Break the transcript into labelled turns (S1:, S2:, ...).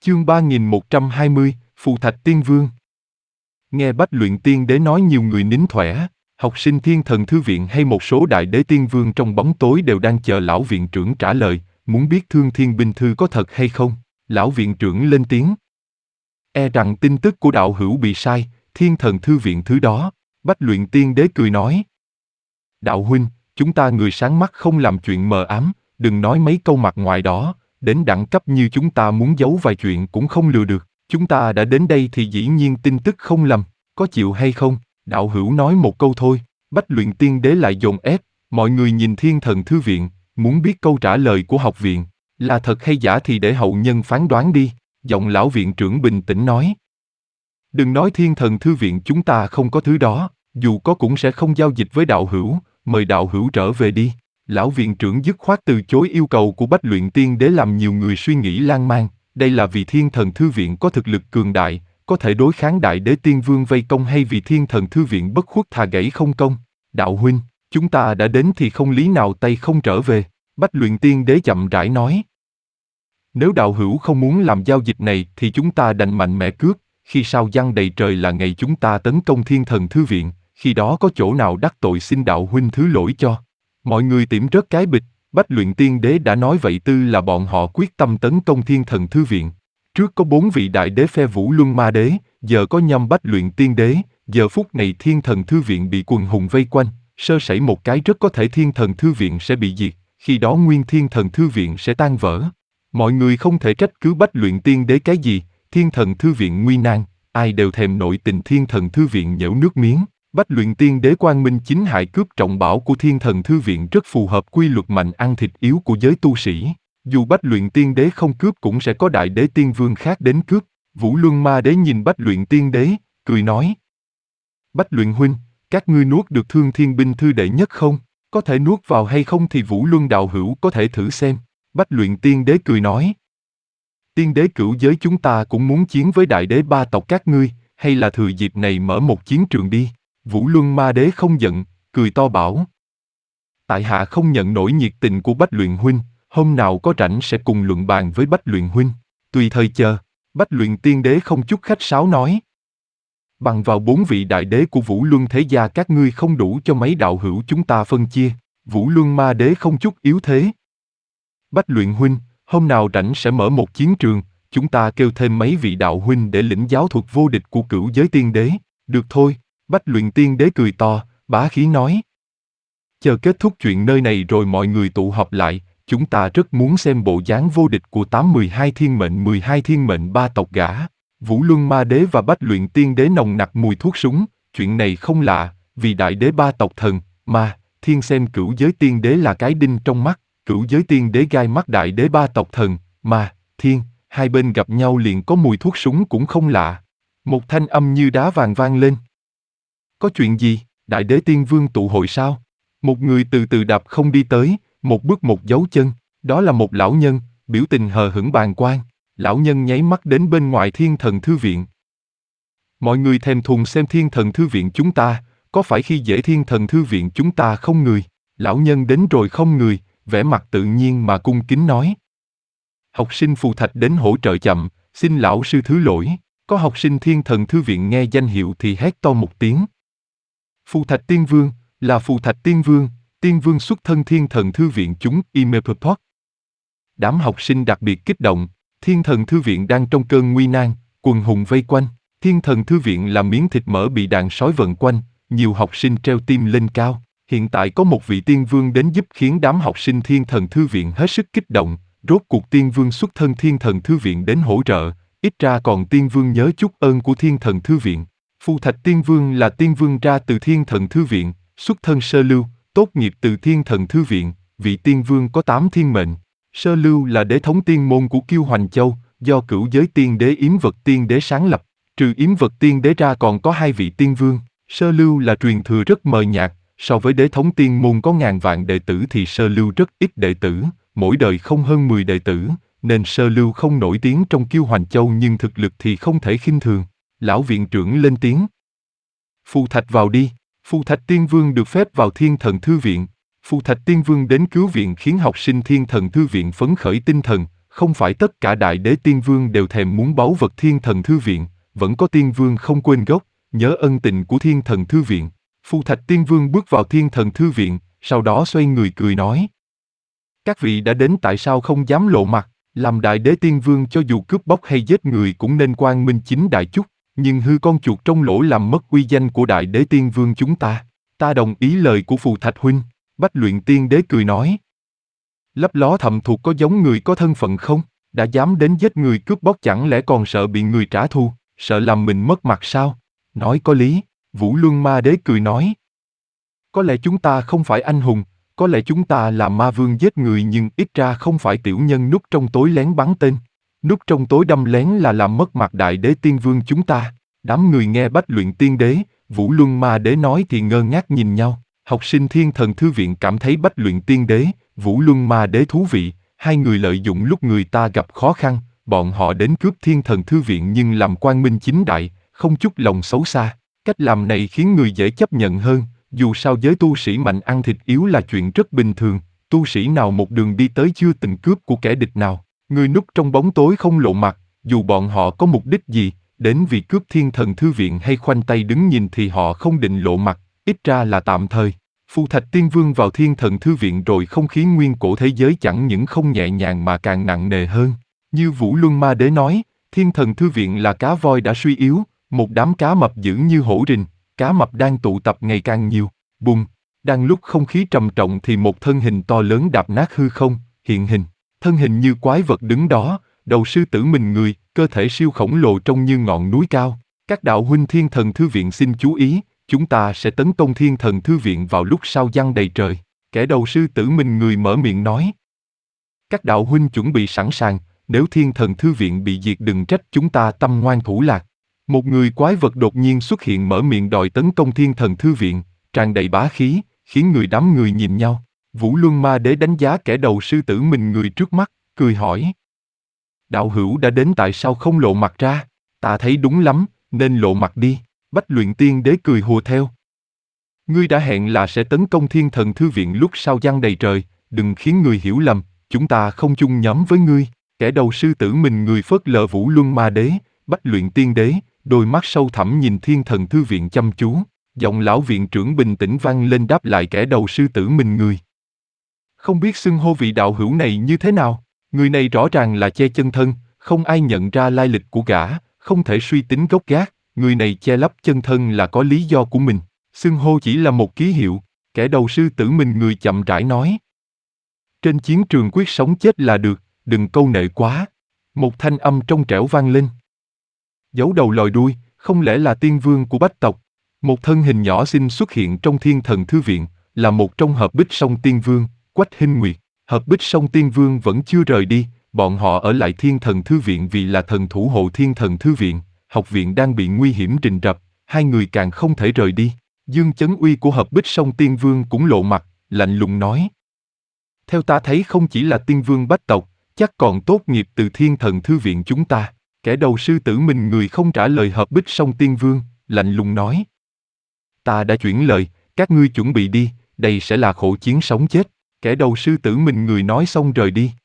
S1: Chương 3120, Phù Thạch Tiên Vương. Nghe Bách Luyện Tiên Đế nói nhiều người nín thỏe, học sinh Thiên Thần Thư Viện hay một số đại đế tiên vương trong bóng tối đều đang chờ lão viện trưởng trả lời, muốn biết Thương Thiên Binh Thư có thật hay không. Lão viện trưởng lên tiếng. E rằng tin tức của đạo hữu bị sai, Thiên Thần Thư Viện thứ đó. Bách Luyện Tiên Đế cười nói. Đạo huynh, chúng ta người sáng mắt không làm chuyện mờ ám, đừng nói mấy câu mặt ngoài đó, đến đẳng cấp như chúng ta muốn giấu vài chuyện cũng không lừa được. Chúng ta đã đến đây thì dĩ nhiên tin tức không lầm, có chịu hay không? Đạo hữu nói một câu thôi. Bách Luyện Tiên Đế lại dồn ép, mọi người nhìn Thiên Thần Thư Viện, muốn biết câu trả lời của học viện, là thật hay giả thì để hậu nhân phán đoán đi. Giọng lão viện trưởng bình tĩnh nói. Đừng nói Thiên Thần Thư Viện chúng ta không có thứ đó, dù có cũng sẽ không giao dịch với đạo hữu, mời đạo hữu trở về đi. Lão viện trưởng dứt khoát từ chối yêu cầu của Bách Luyện Tiên Đế làm nhiều người suy nghĩ lan man. Đây là vì Thiên Thần Thư Viện có thực lực cường đại, có thể đối kháng đại đế tiên vương vây công, hay vì Thiên Thần Thư Viện bất khuất thà gãy không công. Đạo huynh, chúng ta đã đến thì không lý nào tay không trở về. Bách Luyện Tiên Đế chậm rãi nói. Nếu đạo hữu không muốn làm giao dịch này thì chúng ta đành mạnh mẽ cướp, khi sao giăng đầy trời là ngày chúng ta tấn công Thiên Thần Thư Viện, khi đó có chỗ nào đắc tội xin đạo huynh thứ lỗi cho. Mọi người tiểm rớt cái bịch. Bách Luyện Tiên Đế đã nói vậy tư là bọn họ quyết tâm tấn công Thiên Thần Thư Viện. Trước có 4 vị đại đế phe Vũ Luân Ma Đế, giờ có nhâm Bách Luyện Tiên Đế, giờ phút này Thiên Thần Thư Viện bị quần hùng vây quanh, sơ sẩy một cái rất có thể Thiên Thần Thư Viện sẽ bị diệt, khi đó nguyên Thiên Thần Thư Viện sẽ tan vỡ. Mọi người không thể trách cứ Bách Luyện Tiên Đế cái gì, Thiên Thần Thư Viện nguy nan, ai đều thèm nội tình Thiên Thần Thư Viện nhễu nước miếng. Bách Luyện Tiên Đế quang minh chính hại cướp trọng bảo của Thiên Thần Thư Viện rất phù hợp quy luật mạnh ăn thịt yếu của giới tu sĩ. Dù Bách Luyện Tiên Đế không cướp cũng sẽ có đại đế tiên vương khác đến cướp. Vũ Luân Ma Đế nhìn Bách Luyện Tiên Đế, cười nói. Bách Luyện huynh, các ngươi nuốt được Thương Thiên Binh Thư đệ nhất không? Có thể nuốt vào hay không thì Vũ Luân đạo hữu có thể thử xem. Bách Luyện Tiên Đế cười nói. Tiên đế cửu giới chúng ta cũng muốn chiến với đại đế ba tộc các ngươi, hay là thừa dịp này mở một chiến trường đi. Vũ Luân Ma Đế không giận, cười to bảo. Tại hạ không nhận nổi nhiệt tình của Bách Luyện huynh, hôm nào có rảnh sẽ cùng luận bàn với Bách Luyện huynh. Tùy thời chờ. Bách Luyện Tiên Đế không chút khách sáo nói. Bằng vào 4 vị đại đế của Vũ Luân thế gia các ngươi không đủ cho mấy đạo hữu chúng ta phân chia. Vũ Luân Ma Đế không chút yếu thế. Bách Luyện huynh, hôm nào rảnh sẽ mở một chiến trường, chúng ta kêu thêm mấy vị đạo huynh để lĩnh giáo thuật vô địch của cửu giới tiên đế. Được thôi. Bách Luyện Tiên Đế cười to, bá khí nói. Chờ kết thúc chuyện nơi này rồi mọi người tụ họp lại, chúng ta rất muốn xem bộ dáng vô địch của 12 thiên mệnh ba tộc gã. Vũ Luân Ma Đế và Bách Luyện Tiên Đế nồng nặc mùi thuốc súng, chuyện này không lạ, vì đại đế ba tộc thần, ma, thiên xem cửu giới tiên đế là cái đinh trong mắt, cửu giới tiên đế gai mắt đại đế ba tộc thần, ma, thiên, hai bên gặp nhau liền có mùi thuốc súng cũng không lạ. Một thanh âm như đá vàng vang lên. Có chuyện gì? Đại đế tiên vương tụ hội sao? Một người từ từ đạp không đi tới, một bước một dấu chân, đó là một lão nhân, biểu tình hờ hững bàng quan. Lão nhân nháy mắt đến bên ngoài Thiên Thần Thư Viện. Mọi người thèm thuồng xem Thiên Thần Thư Viện chúng ta, có phải khi dễ Thiên Thần Thư Viện chúng ta không người? Lão nhân đến rồi không người, vẻ mặt tự nhiên mà cung kính nói. Học sinh Phù Thạch đến hỗ trợ chậm, xin lão sư thứ lỗi. Có học sinh Thiên Thần Thư Viện nghe danh hiệu thì hét to một tiếng. Phù Thạch Tiên Vương, là Phù Thạch Tiên Vương xuất thân Thiên Thần Thư Viện chúng Imepopot. Đám học sinh đặc biệt kích động, Thiên Thần Thư Viện đang trong cơn nguy nan, quần hùng vây quanh, Thiên Thần Thư Viện là miếng thịt mỡ bị đàn sói vần quanh, nhiều học sinh treo tim lên cao. Hiện tại có một vị Tiên Vương đến giúp khiến đám học sinh Thiên Thần Thư Viện hết sức kích động, rốt cuộc Tiên Vương xuất thân Thiên Thần Thư Viện đến hỗ trợ, ít ra còn Tiên Vương nhớ chút ơn của Thiên Thần Thư Viện. Phù Thạch Tiên Vương là Tiên Vương ra từ Thiên Thần Thư Viện, xuất thân sơ lưu, tốt nghiệp từ Thiên Thần Thư Viện, vị Tiên Vương có 8 thiên mệnh. Sơ lưu là đế thống tiên môn của Kiêu Hoành Châu, do cửu giới tiên đế Yếm Vật Tiên Đế sáng lập, trừ Yếm Vật Tiên Đế ra còn có 2 vị Tiên Vương. Sơ lưu là truyền thừa rất mờ nhạt, so với đế thống tiên môn có ngàn vạn đệ tử thì sơ lưu rất ít đệ tử, mỗi đời không hơn 10 đệ tử, nên sơ lưu không nổi tiếng trong Kiêu Hoành Châu nhưng thực lực thì không thể khinh thường. Lão viện trưởng lên tiếng. Phù Thạch vào đi. Phù Thạch Tiên Vương được phép vào Thiên Thần Thư Viện. Phù Thạch Tiên Vương đến cứu viện khiến học sinh Thiên Thần Thư Viện phấn khởi tinh thần, không phải tất cả đại đế tiên vương đều thèm muốn báu vật thiên thần thư viện, vẫn có tiên vương không quên gốc, nhớ ân tình của thiên thần thư viện. Phù Thạch Tiên Vương bước vào thiên thần thư viện, sau đó xoay người cười nói. Các vị đã đến tại sao không dám lộ mặt, làm đại đế tiên vương cho dù cướp bóc hay giết người cũng nên quang minh chính đại chút, nhưng hư con chuột trong lỗ làm mất uy danh của đại đế tiên vương chúng ta. Ta đồng ý lời của Phù Thạch huynh, Bách Luyện Tiên Đế cười nói. Lấp ló thầm thuộc có giống người có thân phận không? Đã dám đến giết người cướp bóc chẳng lẽ còn sợ bị người trả thù, sợ làm mình mất mặt sao? Nói có lý, Vũ Luân Ma Đế cười nói. Có lẽ chúng ta không phải anh hùng, có lẽ chúng ta là ma vương giết người nhưng ít ra không phải tiểu nhân núp trong tối lén bắn tên. Núp trong tối đâm lén là làm mất mặt đại đế tiên vương chúng ta. Đám người nghe Bách Luyện Tiên Đế, Vũ Luân Ma Đế nói thì ngơ ngác nhìn nhau. Học sinh thiên thần thư viện cảm thấy Bách Luyện Tiên Đế, Vũ Luân Ma Đế thú vị, hai người lợi dụng lúc người ta gặp khó khăn, bọn họ đến cướp thiên thần thư viện nhưng làm quang minh chính đại, không chút lòng xấu xa. Cách làm này khiến người dễ chấp nhận hơn, dù sao giới tu sĩ mạnh ăn thịt yếu là chuyện rất bình thường, tu sĩ nào một đường đi tới chưa từng cướp của kẻ địch nào, người núp trong bóng tối không lộ mặt, dù bọn họ có mục đích gì, đến vì cướp thiên thần thư viện hay khoanh tay đứng nhìn thì họ không định lộ mặt, ít ra là tạm thời. Phù Thạch Tiên Vương vào thiên thần thư viện rồi không khí nguyên cổ thế giới chẳng những không nhẹ nhàng mà càng nặng nề hơn. Như Vũ Luân Ma Đế nói, thiên thần thư viện là cá voi đã suy yếu, một đám cá mập dữ như hổ rình, cá mập đang tụ tập ngày càng nhiều. Bùng, đang lúc không khí trầm trọng thì một thân hình to lớn đạp nát hư không, hiện hình. Thân hình như quái vật đứng đó, đầu sư tử mình người, cơ thể siêu khổng lồ trông như ngọn núi cao. Các đạo huynh thiên thần thư viện xin chú ý, chúng ta sẽ tấn công thiên thần thư viện vào lúc sao giăng đầy trời. Kẻ đầu sư tử mình người mở miệng nói. Các đạo huynh chuẩn bị sẵn sàng, nếu thiên thần thư viện bị diệt đừng trách chúng ta tâm ngoan thủ lạc. Một người quái vật đột nhiên xuất hiện mở miệng đòi tấn công thiên thần thư viện, tràn đầy bá khí, khiến đám người nhìn nhau. Vũ Luân Ma Đế đánh giá kẻ đầu sư tử mình người trước mắt, cười hỏi. Đạo hữu đã đến tại sao không lộ mặt ra? Ta thấy đúng lắm, nên lộ mặt đi. Bách Luyện Tiên Đế cười hùa theo. Ngươi đã hẹn là sẽ tấn công thiên thần thư viện lúc sao giăng đầy trời, đừng khiến người hiểu lầm, chúng ta không chung nhóm với ngươi. Kẻ đầu sư tử mình người phớt lờ Vũ Luân Ma Đế, Bách Luyện Tiên Đế, đôi mắt sâu thẳm nhìn thiên thần thư viện chăm chú, giọng lão viện trưởng bình tĩnh vang lên đáp lại kẻ đầu sư tử mình người. Không biết xưng hô vị đạo hữu này như thế nào, người này rõ ràng là che chân thân, không ai nhận ra lai lịch của gã, không thể suy tính gốc gác, người này che lấp chân thân là có lý do của mình, xưng hô chỉ là một ký hiệu, kẻ đầu sư tử mình người chậm rãi nói. Trên chiến trường quyết sống chết là được, đừng câu nệ quá. Một thanh âm trong trẻo vang lên. Giấu đầu lòi đuôi, không lẽ là tiên vương của bách tộc? Một thân hình nhỏ xinh xuất hiện trong thiên thần thư viện, là một trong hợp bích song tiên vương, Quách Hinh Nguyệt. Hợp bích song tiên vương vẫn chưa rời đi, bọn họ ở lại thiên thần thư viện vì là thần thủ hộ thiên thần thư viện, học viện đang bị nguy hiểm rình rập, hai người càng không thể rời đi. Dương Chấn Uy của hợp bích song tiên vương cũng lộ mặt, lạnh lùng nói. Theo ta thấy không chỉ là tiên vương bách tộc, chắc còn tốt nghiệp từ thiên thần thư viện chúng ta. Kẻ đầu sư tử mình người không trả lời hợp bích song tiên vương, lạnh lùng nói. Ta đã chuyển lời, các ngươi chuẩn bị đi, đây sẽ là khổ chiến sống chết. Kẻ đầu sư tử mình người nói xong rời đi.